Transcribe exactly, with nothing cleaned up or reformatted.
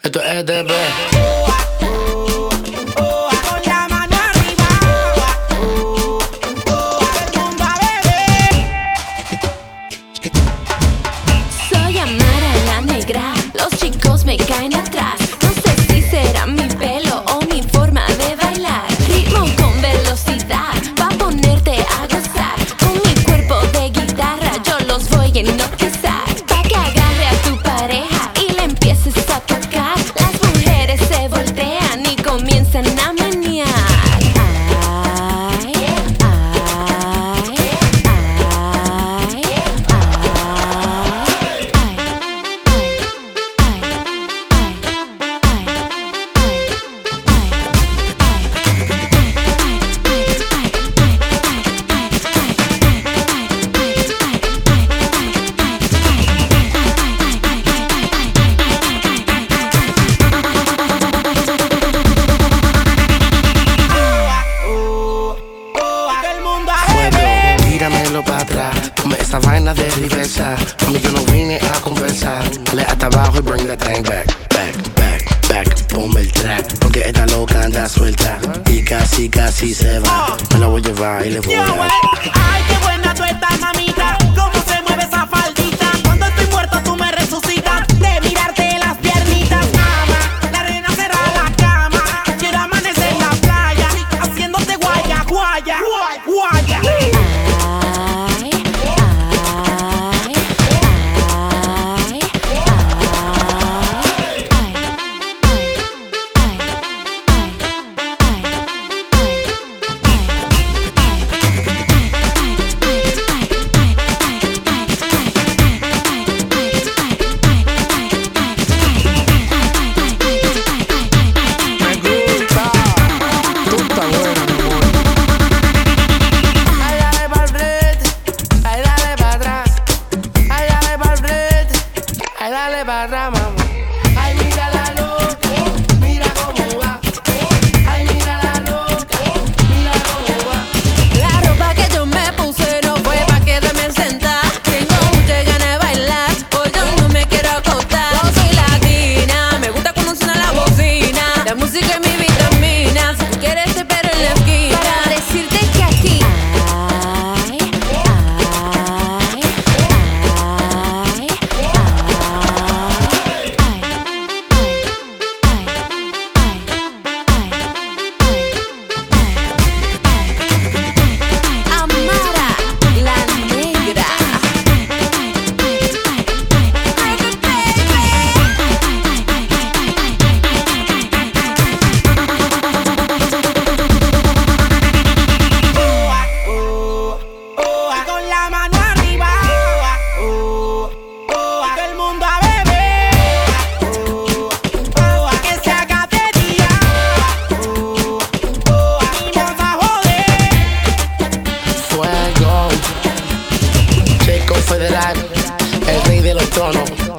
Esto es E D B. Soy Amara la negra, los chicos me caen atrás. No sé si será mi pelo o mi forma de bailar. Ritmo con velocidad, pa' ponerte a gozar. Con mi cuerpo de guitarra yo los voy a hipnotizar. Pa' que agarre a tu pareja y le empieces a tocar. Las mujeres se voltean y comienzan a menear. Ay, ay, ay, ay. Tíramelo para atrás, ponme esa vaina de reversa. A mí yo no vine a conversar. Le hasta abajo y bring that thing back, back, back, back. Ponme el track, porque esta loca anda suelta y casi, casi se va. Me la voy a llevar y le voy a dar. Ay, qué buena tú estás, mamita. Cómo se mueve esa faldita. Cuando estoy muerto tú me resucitas. De mirarte las piernitas, mama. La arena será la cama. Quiero amanecer en la playa, haciéndote guaya, guaya, guaya. Dale barra, mamá. Ay, mira la loca, mira cómo va. Ay, mira la loca, mira cómo va. La ropa que yo me puse no fue pa' quedarme sentada. Tengo muchas ganas de bailar, hoy yo no me quiero acostar. Yo soy latina, me gusta cuando suena la bocina. La música es mi vitamina, si tú quieres te espero en la esquina. Para decirte que aquí ay, ay, ay, ay. Amara la negra. Con la mano arriba, que el mundo a beber, que se haga de día, y vamos a joder. Fuego, Chico Federal, el rey de los tronos.